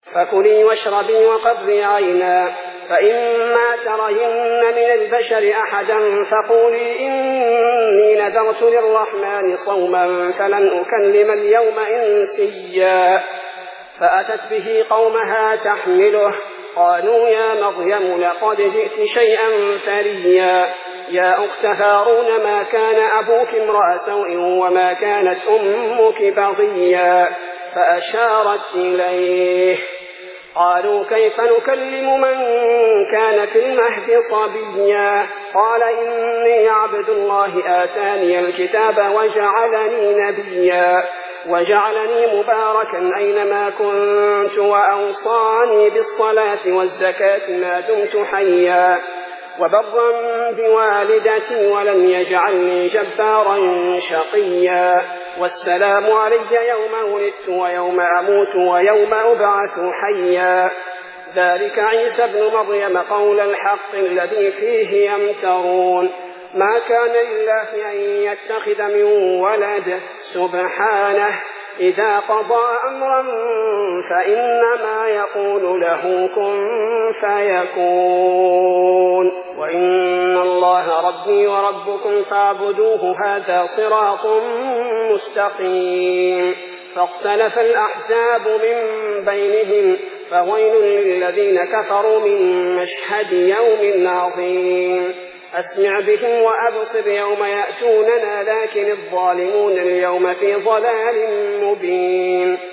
فكلي واشربي وقضي عينا، فإما ترين من البشر أحدا فقولي إني نذرت للرحمن صوما فلن أكلم اليوم إنسيا. فأتت به قومها تحمله، قالوا يا مريم لقد جئت شيئا فريا، يا أخت هارون ما كان أبوك امرأ سوء وما كانت أمك بغيا. فأشارت إليه. قالوا كيف نكلم من كان في المهد صبيا؟ قال إني عبد الله آتاني الكتاب وجعلني نبيا، وجعلني مباركا أينما كنت، وأوصاني بالصلاة والزكاة ما دمت حيا، وبرا بوالدتي ولم يجعلني جبارا شقيا. والسلام علي يوم ولدت ويوم أموت ويوم أبعث حيا. ذلك عيسى ابن مريم قول الحق الذي فيه يمترون. ما كان لله أن يتخذ من ولد، سبحانه، إذا قضى أمرا فإنما يقول له كن فيكون. وإن الله ربي وربكم فاعبدوه هذا صراط مستقيم. فاختلف الأحزاب من بينهم، فويل للذين كفروا من مشهد يوم عظيم. أسمع بهم وأبصر يوم يأتوننا، لكن الظالمون اليوم في ضلال مبين.